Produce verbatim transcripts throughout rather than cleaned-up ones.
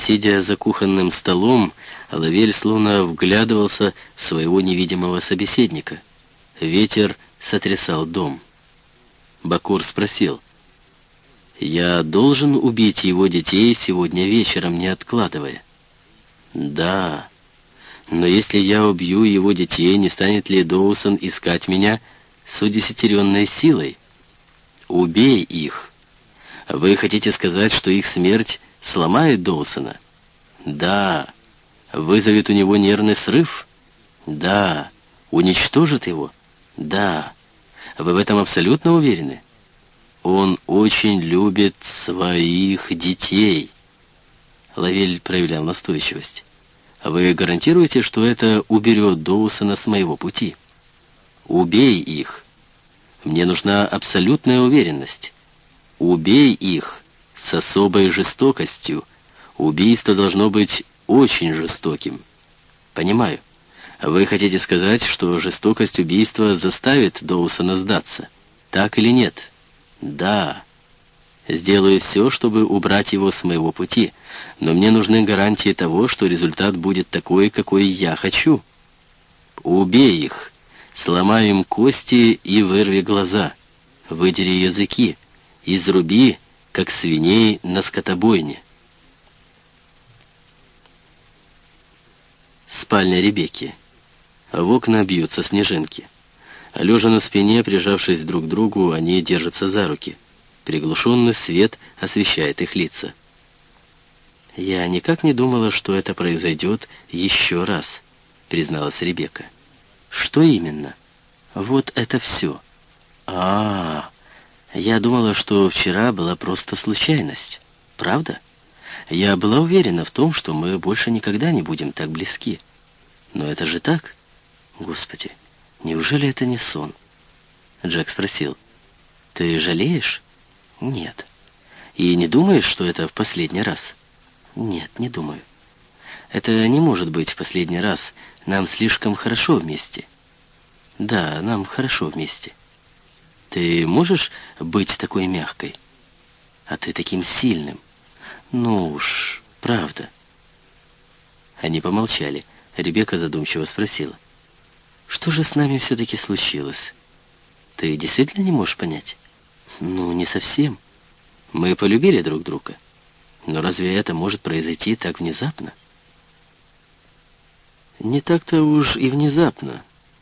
Сидя за кухонным столом, Лавель словно вглядывался в своего невидимого собеседника. Ветер сотрясал дом. Бакур спросил: «Я должен убить его детей сегодня вечером, не откладывая?» «Да. Но если я убью его детей, не станет ли Доусон искать меня с удесятеренной силой? Убей их. Вы хотите сказать, что их смерть сломает Доусона?» «Да. Вызовет у него нервный срыв?» «Да. Уничтожит его?» «Да. Вы в этом абсолютно уверены?» «Он очень любит своих детей». Лавель проявлял настойчивость. «Вы гарантируете, что это уберет Доусона с моего пути?» «Убей их. Мне нужна абсолютная уверенность. Убей их с особой жестокостью. Убийство должно быть очень жестоким». «Понимаю. Вы хотите сказать, что жестокость убийства заставит Доусона сдаться? Так или нет?» «Да. Сделаю все, чтобы убрать его с моего пути, но мне нужны гарантии того, что результат будет такой, какой я хочу. Убей их, сломай им кости и вырви глаза, выдери языки, изруби, как свиней на скотобойне». Спальня Ребекки. В окна бьются снежинки. Лежа на спине, прижавшись друг к другу, они держатся за руки. Приглушенный свет освещает их лица. «Я никак не думала, что это произойдет еще раз», — призналась Ребекка. «Что именно?» «Вот это все». А, -а, а Я думала, что вчера была просто случайность. Правда? Я была уверена в том, что мы больше никогда не будем так близки. Но это же так? Господи, неужели это не сон?» Джек спросил: «Ты жалеешь?» «Нет». «И не думаешь, что это в последний раз?» «Нет, не думаю. Это не может быть в последний раз. Нам слишком хорошо вместе». «Да, нам хорошо вместе». «Ты можешь быть такой мягкой? А ты таким сильным. Ну уж, правда». Они помолчали. Ребекка задумчиво спросила: «Что же с нами все-таки случилось? Ты действительно не можешь понять?» «Ну, не совсем. Мы полюбили друг друга. Но разве это может произойти так внезапно?» «Не так-то уж и внезапно.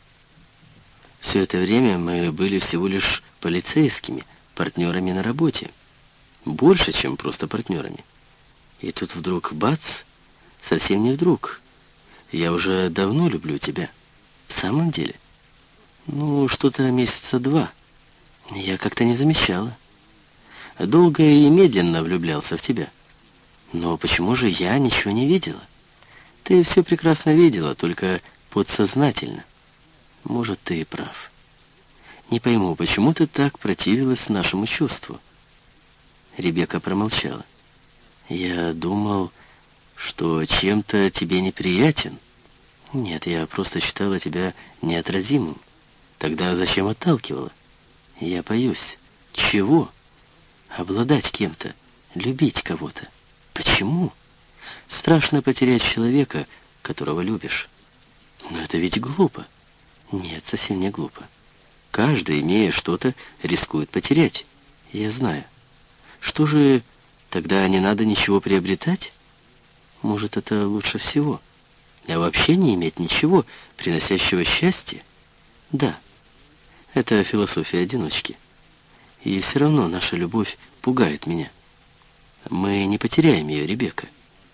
Все это время мы были всего лишь полицейскими, партнерами на работе. Больше, чем просто партнерами. И тут вдруг бац, совсем не вдруг. Я уже давно люблю тебя. В самом деле? Ну, что-то месяца два. Я как-то не замечала. Долго и медленно влюблялся в тебя. Но почему же я ничего не видела? Ты все прекрасно видела, только подсознательно. Может, ты и прав. Не пойму, почему ты так противилась нашему чувству?» Ребекка промолчала. «Я думал, что чем-то тебе неприятен. Нет, я просто считала тебя неотразимым. Тогда зачем отталкивала? Я боюсь. Чего? Обладать кем-то, любить кого-то. Почему? Страшно потерять человека, которого любишь. Но это ведь глупо». «Нет, совсем не глупо. Каждый, имея что-то, рискует потерять. Я знаю. Что же, тогда не надо ничего приобретать? Может, это лучше всего? А вообще не иметь ничего, приносящего счастье? Да, это философия одиночки. И все равно наша любовь пугает меня. Мы не потеряем ее, Ребекка.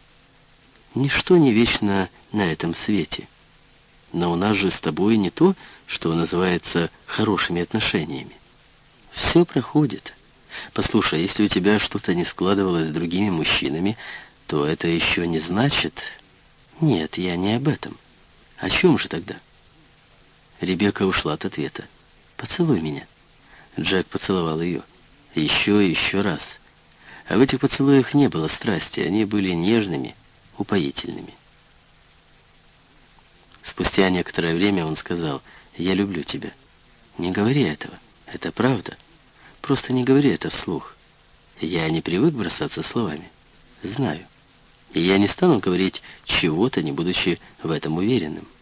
Ничто не вечно на этом свете. Но у нас же с тобой не то, что называется хорошими отношениями. Все проходит. Послушай, если у тебя что-то не складывалось с другими мужчинами, то это еще не значит... Нет, я не об этом. О чем же тогда?» Ребекка ушла от ответа. «Поцелуй меня». Джек поцеловал ее. Еще и еще раз. А в этих поцелуях не было страсти, они были нежными, упоительными. Спустя некоторое время он сказал: «Я люблю тебя». «Не говори этого. Это правда. Просто не говори это вслух. Я не привык бросаться словами. Знаю. И я не стану говорить чего-то, не будучи в этом уверенным.